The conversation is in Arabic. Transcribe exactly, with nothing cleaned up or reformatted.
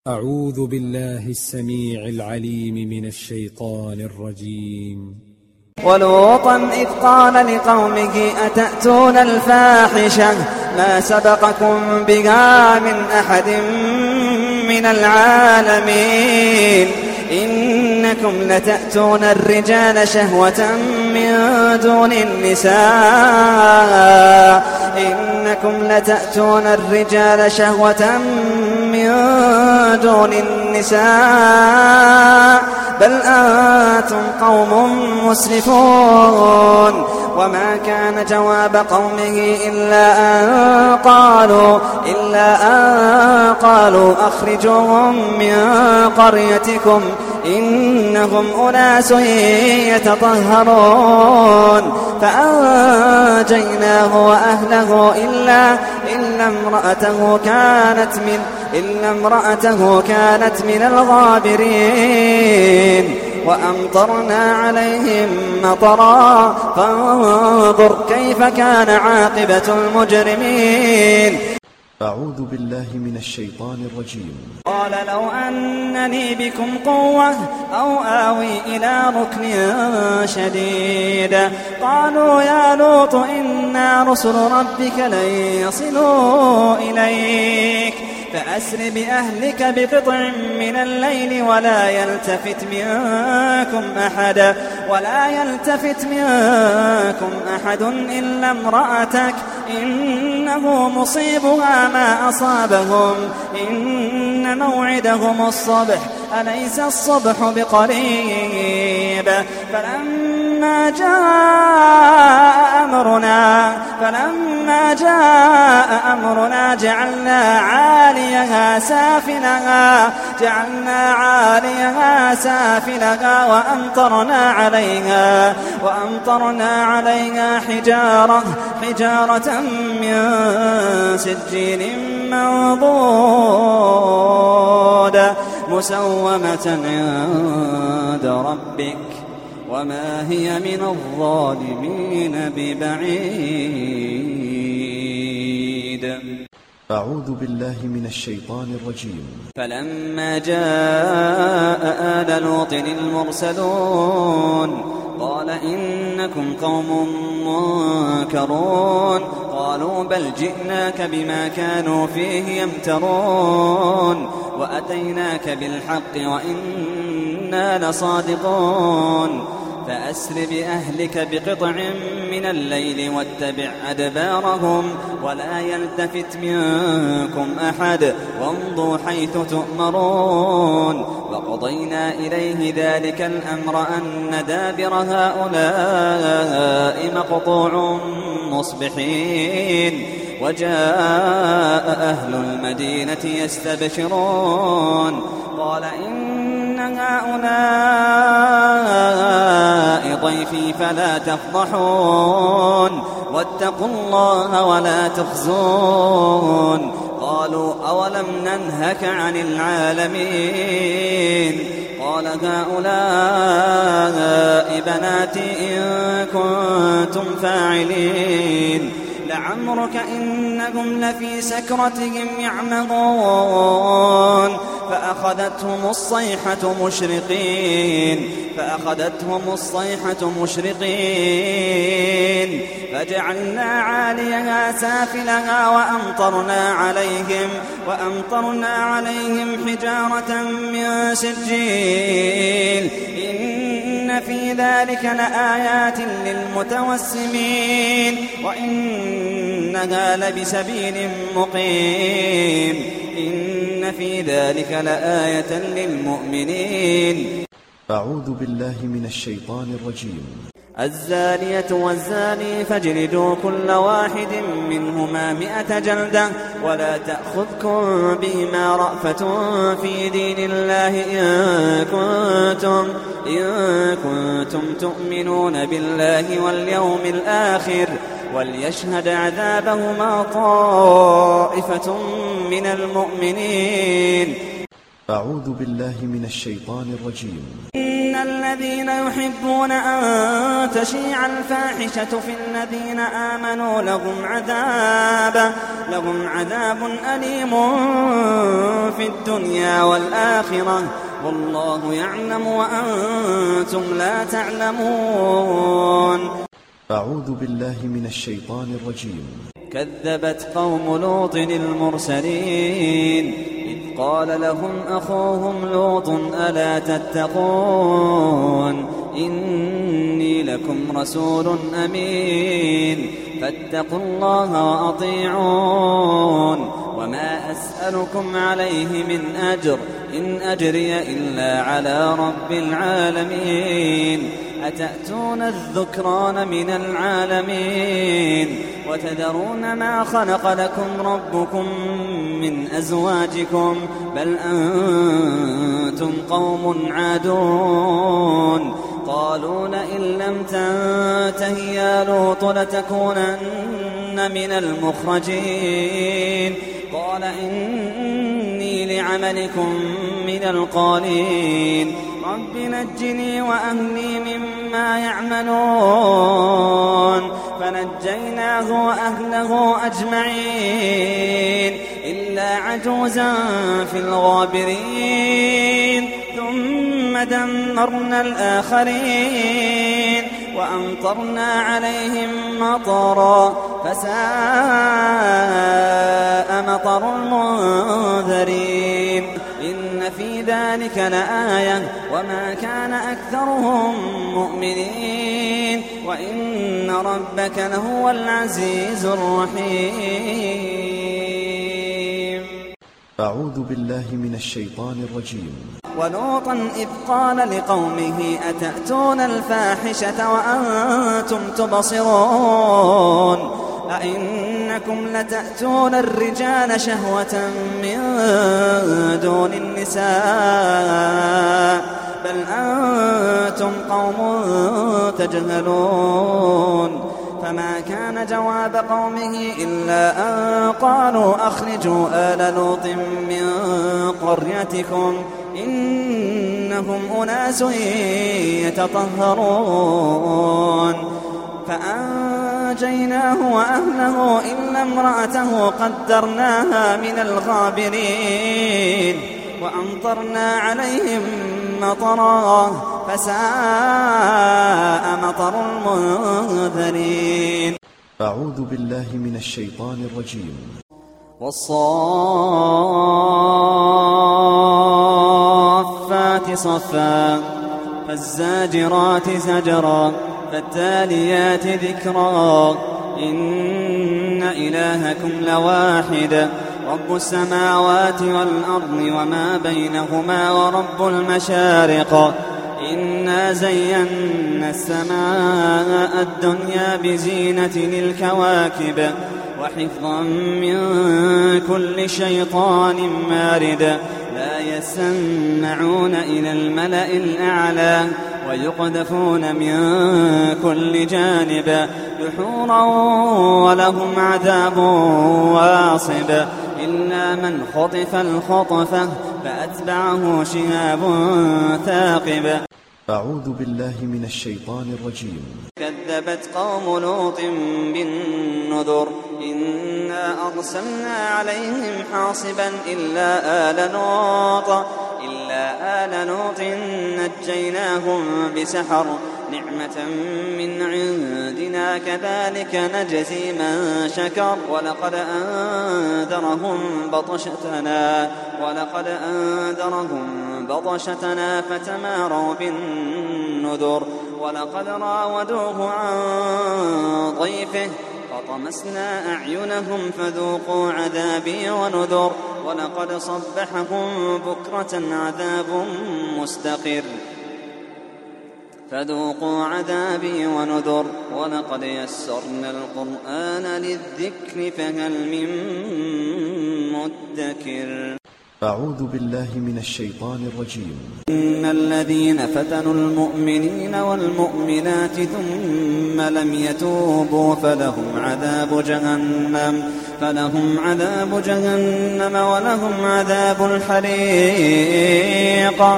أعوذ بالله السميع العليم من الشيطان الرجيم. ولوطا إذ قال لقومه أتأتون الفاحشة ما سبقكم بها من أحد من العالمين إنكم لتأتون الرجال شهوة من دون النساء إنكم لتأتون الرجال شهوة من دون النساء بل أنتم قوم مسرفون. وما كان جواب قومه إلا أن قالوا إلا أن قالوا أخرجوهم من قريتكم إنهم أناس يتطهرون فأنجيناه وأهله إلا إلا امرأته كانت من إلا امرأته كانت من الغابرين وأمطرنا عليهم مطرا فانظر كيف كان عاقبة المجرمين. أعوذ بالله من الشيطان الرجيم. قال لو أنني بكم قوة أو آوي إلى ركن شديد قالوا يا لوط إنا رسل ربك لن يصلوا إليك فأسر بأهلك بقطع من الليل ولا يلتفت منكم أحد ولا يلتفت منكم أحد إلا امرأتك إنه مصيبها ما أصابهم إن موعدهم الصبح أليس الصبح بقريب. فلما جاء أمرنا فلما جاء أمرنا جعلنا عاليها سافلها جعلنا عاليها سافلها وأمطرنا عليها وأمطرنا عليها حجارة حجارة من سجيل منضود مسومة عند ربك وما هي من الظالمين ببعيد. أعوذ بالله من الشيطان الرجيم. فلما جاء آل لوط المرسلون قال إنكم قوم منكرون قالوا بل جئناك بما كانوا فيه يمترون وأتيناك بالحق وإنا لصادقون فأسر بأهلك بقطع من الليل واتبع أدبارهم ولا يلتفت منكم أحد وامضوا حيث تؤمرون وقضينا إليه ذلك الأمر أن دابر هؤلاء مقطوع مصبحين وجاء أهل المدينة يستبشرون قال إن هؤلاء ضيفي فلا تفضحون واتقوا الله ولا تخزون قالوا أولم ننهك عن العالمين قال هؤلاء بناتي إن كنتم فاعلين لعمرك إنهم لفي سكرتهم يعمهون فأخذتهم الصيحة مشرقين فأخذتهم الصيحة مشرقين فجعلنا عاليها سافلها وأمطرنا عليهم وأمطرنا عليهم حجارة من سجيل إن في ذلك لآيات للمتوسمين وإنها لبسبيل مقيم إن في ذلك لآية للمؤمنين. أعوذ بالله من الشيطان الرجيم. الزانية والزاني فاجلدوا كل واحد منهما مئة جلدة ولا تأخذكم بهما رأفة في دين الله إن كنتم, إن كنتم تؤمنون بالله واليوم الآخر وليشهد عذابهما طائفة من المؤمنين. أعوذ بالله من الشيطان الرجيم. إن الذين يحبون أن تشيع الفاحشة في الذين آمنوا لهم عذاب لهم عذاب أليم في الدنيا والآخرة والله يعلم وأنتم لا تعلمون. أعوذ بالله من الشيطان الرجيم. كذبت قوم لوط المرسلين إذ قال لهم أخوهم لوط ألا تتقون إني لكم رسول أمين فاتقوا الله وأطيعون وما أسألكم عليه من أجر إن أجري إلا على رب العالمين أتأتون الذكران من العالمين وتذرون ما خلق لكم ربكم من أزواجكم بل أنتم قوم عادون. قالوا لئن لم تنته يا لوط لتكونن من المخرجين قال إني لعملكم من القالين رب نجني وأهلي مما يعملون فنجيناه وأهله أجمعين إلا عجوزا في الغابرين ثم دمرنا الآخرين وأمطرنا عليهم مطرا فساء مطر المنذرين إن في ذلك لآية وما كان أكثرهم مؤمنين وإن ربك لهو العزيز الرحيم. أعوذ بالله من الشيطان الرجيم. ولوطا إذ قال لقومه أتأتون الفاحشة وأنتم تبصرون أئنكم لتأتون الرجال شهوة من دون النساء بل أنتم قوم تجهلون. فما كان جواب قومه إلا أن قالوا أخرجوا آل لوط من قريتكم إنهم أناس يتطهرون فأنجيناه وأهله إلا امرأته قدرناها من الغابرين وأمطرنا عليهم مطرا فساء مطر المنذرين. أعوذ بالله من الشيطان الرجيم. والصافات صفا فالزاجرات زجرا فالتاليات ذكرا إن إلهكم لواحد رب السماوات والأرض وما بينهما ورب المشارق إنا زينا السماء الدنيا بزينة الكواكب وحفظا من كل شيطان مارد لا يسمعون إلى الملأ الأعلى ويقذفون من كل جانب دحورا ولهم عذاب واصب إلا من خطف الخطفة فأتبعه شهاب ثاقب. أعوذ بالله من الشيطان الرجيم. كذبت قوم لوط بالنذر إنا أرسلنا عليهم حاصبا إلا آل لوط إلا آل لوط نجيناهم بسحر نعمة من عندنا كذلك نجزي من شكر ولقد أنذرهم بطشتنا ولقد أنذرهم بطشتنا فتماروا بالنذر ولقد راودوه عن ضيفه فطمسنا أعينهم فذوقوا عذابي ونذر ولقد صبحهم بكرة عذاب مستقر فذوقوا عذابي ونذر ولقد يسرنا القرآن للذكر فهل من مدكر. أعوذ بالله من الشيطان الرجيم. إن الذين فتنوا المؤمنين والمؤمنات ثم لم يتوبوا فلهم عذاب جهنم فلهم عذاب جهنم ولهم عذاب الحريق.